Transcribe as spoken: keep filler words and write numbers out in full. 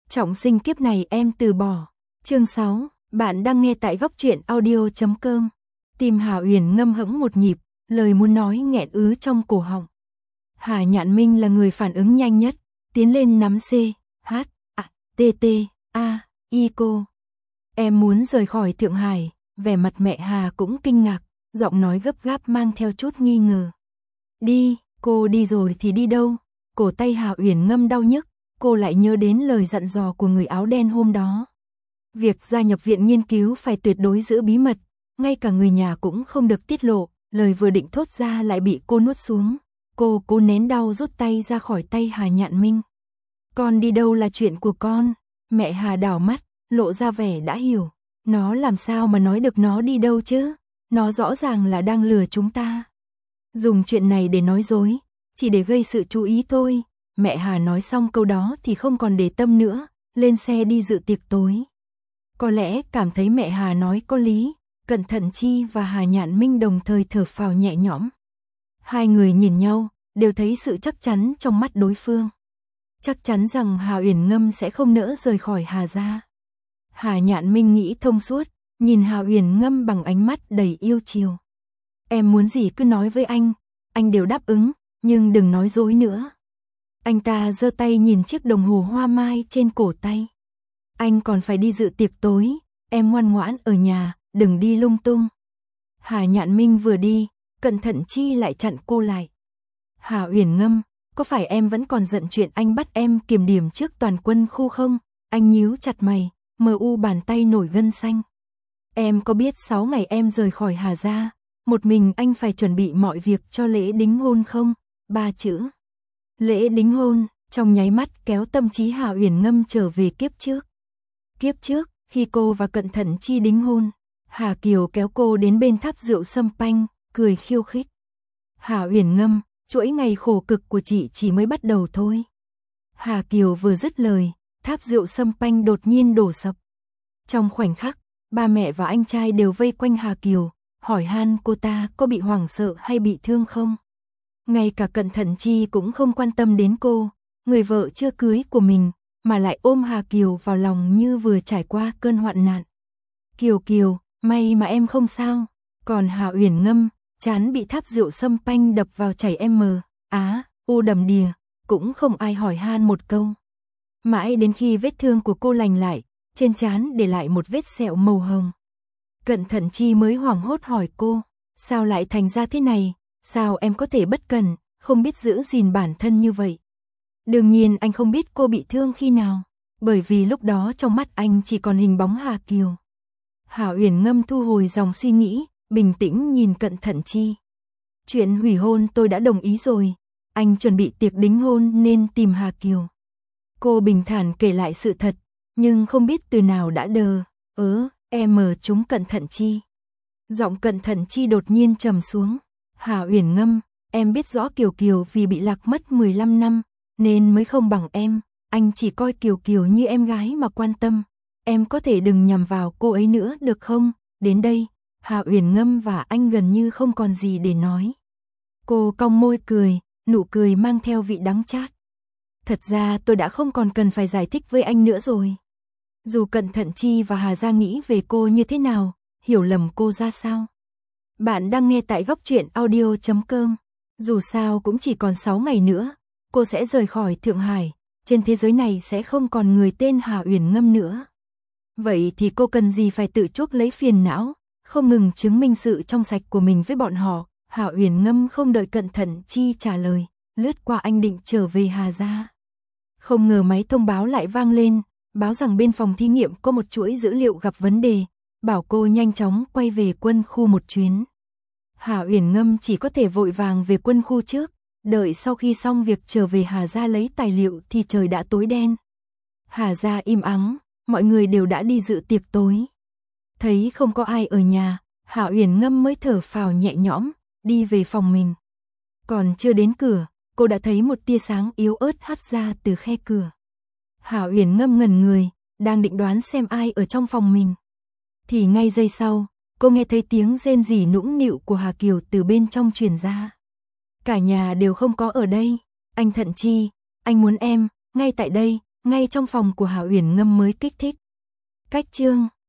Trọng sinh kiếp này em từ bỏ. Chương sáu, bạn đang nghe tại góc truyện audio chấm com. Tim Hà Uyển ngâm hững một nhịp, lời muốn nói nghẹn ứ trong cổ họng. Hà Nhạn Minh là người phản ứng nhanh nhất, tiến lên nắm C, H, A, T, T, A, I cô. Em muốn rời khỏi Thượng Hải, vẻ mặt mẹ Hà cũng kinh ngạc, giọng nói gấp gáp mang theo chút nghi ngờ. Đi, cô đi rồi thì đi đâu? Cổ tay Hà Uyển ngâm đau nhức, cô lại nhớ đến lời dặn dò của người áo đen hôm đó. Việc gia nhập viện nghiên cứu phải tuyệt đối giữ bí mật, ngay cả người nhà cũng không được tiết lộ, lời vừa định thốt ra lại bị cô nuốt xuống. Cô cố nén đau rút tay ra khỏi tay Hà Nhạn Minh. Con đi đâu là chuyện của con. Mẹ Hà đảo mắt, lộ ra vẻ đã hiểu. Nó làm sao mà nói được nó đi đâu chứ? Nó rõ ràng là đang lừa chúng ta. Dùng chuyện này để nói dối, chỉ để gây sự chú ý thôi. Mẹ Hà nói xong câu đó thì không còn để tâm nữa, lên xe đi dự tiệc tối. Có lẽ cảm thấy mẹ Hà nói có lý, Cận Thận Chi và Hà Nhạn Minh đồng thời thở phào nhẹ nhõm. Hai người nhìn nhau, đều thấy sự chắc chắn trong mắt đối phương. Chắc chắn rằng Hà Uyển Ngâm sẽ không nỡ rời khỏi Hà gia. Hà Nhạn Minh nghĩ thông suốt, nhìn Hà Uyển Ngâm bằng ánh mắt đầy yêu chiều. Em muốn gì cứ nói với anh, anh đều đáp ứng, nhưng đừng nói dối nữa. Anh ta giơ tay nhìn chiếc đồng hồ hoa mai trên cổ tay. Anh còn phải đi dự tiệc tối, em ngoan ngoãn ở nhà, đừng đi lung tung. Hà Nhạn Minh vừa đi, Cận Thận Chi lại chặn cô lại. Hà Uyển Ngâm, có phải em vẫn còn giận chuyện anh bắt em kiểm điểm trước toàn quân khu không? Anh nhíu chặt mày, mờ u bàn tay nổi gân xanh. Em có biết sáu ngày em rời khỏi Hà gia, một mình anh phải chuẩn bị mọi việc cho lễ đính hôn không? Ba chữ. Lễ đính hôn, trong nháy mắt kéo tâm trí Hà Uyển Ngâm trở về kiếp trước. Kiếp trước, khi cô và Cận Thận Chi đính hôn, Hà Kiều kéo cô đến bên tháp rượu Sâm Panh, cười khiêu khích. Hà Uyển Ngâm, chuỗi ngày khổ cực của chị chỉ mới bắt đầu thôi. Hà Kiều vừa dứt lời, tháp rượu Sâm Panh đột nhiên đổ sập. Trong khoảnh khắc, ba mẹ và anh trai đều vây quanh Hà Kiều, hỏi han cô ta có bị hoảng sợ hay bị thương không. Ngay cả Cận Thận Chi cũng không quan tâm đến cô, người vợ chưa cưới của mình, mà lại ôm Hà Kiều vào lòng như vừa trải qua cơn hoạn nạn. Kiều Kiều, may mà em không sao. Còn Hà Uyển Ngâm, trán bị tháp rượu Sâm Panh đập vào chảy em mờ, á, u đầm đìa, cũng không ai hỏi han một câu. Mãi đến khi vết thương của cô lành lại, trên trán để lại một vết sẹo màu hồng. Cận Thận Chi mới hoảng hốt hỏi cô, sao lại thành ra thế này, sao em có thể bất cẩn, không biết giữ gìn bản thân như vậy. Đương nhiên anh không biết cô bị thương khi nào, bởi vì lúc đó trong mắt anh chỉ còn hình bóng Hà Kiều. Hà Uyển Ngâm thu hồi dòng suy nghĩ, bình tĩnh nhìn Cận Thận Chi. Chuyện hủy hôn tôi đã đồng ý rồi, anh chuẩn bị tiệc đính hôn nên tìm Hà Kiều. Cô bình thản kể lại sự thật, nhưng không biết từ nào đã đờ, ớ, em mờ chúng Cận Thận Chi. Giọng Cận Thận Chi đột nhiên trầm xuống. Hà Uyển Ngâm, em biết rõ Kiều Kiều vì bị lạc mất mười lăm năm, nên mới không bằng em, anh chỉ coi Kiều Kiều như em gái mà quan tâm. Em có thể đừng nhằm vào cô ấy nữa được không? Đến đây, Hà Uyển Ngâm và anh gần như không còn gì để nói. Cô cong môi cười, nụ cười mang theo vị đắng chát. Thật ra tôi đã không còn cần phải giải thích với anh nữa rồi. Dù Cận Thận Chi và Hà gia nghĩ về cô như thế nào, hiểu lầm cô ra sao. Bạn đang nghe tại góc truyện audio chấm com. Dù sao cũng chỉ còn sáu ngày nữa, cô sẽ rời khỏi Thượng Hải, trên thế giới này sẽ không còn người tên Hà Uyển Ngâm nữa. Vậy thì cô cần gì phải tự chuốc lấy phiền não, không ngừng chứng minh sự trong sạch của mình với bọn họ. Hà Uyển Ngâm không đợi Cận Thận Chi trả lời, lướt qua anh định trở về Hà gia. Không ngờ máy thông báo lại vang lên, báo rằng bên phòng thí nghiệm có một chuỗi dữ liệu gặp vấn đề, bảo cô nhanh chóng quay về quân khu một chuyến. Hà Uyển Ngâm chỉ có thể vội vàng về quân khu trước, đợi sau khi xong việc trở về Hà gia lấy tài liệu thì trời đã tối đen. Hà gia im ắng, mọi người đều đã đi dự tiệc tối. Thấy không có ai ở nhà, Hà Uyển Ngâm mới thở phào nhẹ nhõm, đi về phòng mình. Còn chưa đến cửa, cô đã thấy một tia sáng yếu ớt hắt ra từ khe cửa. Hà Uyển Ngâm ngẩn người, đang định đoán xem ai ở trong phòng mình. Thì ngay giây sau, cô nghe thấy tiếng rên rỉ nũng nịu của Hà Kiều từ bên trong truyền ra. Cả nhà đều không có ở đây. Anh Thận Chi, anh muốn em, ngay tại đây, ngay trong phòng của Hà Uyển Ngâm mới kích thích. Cách chương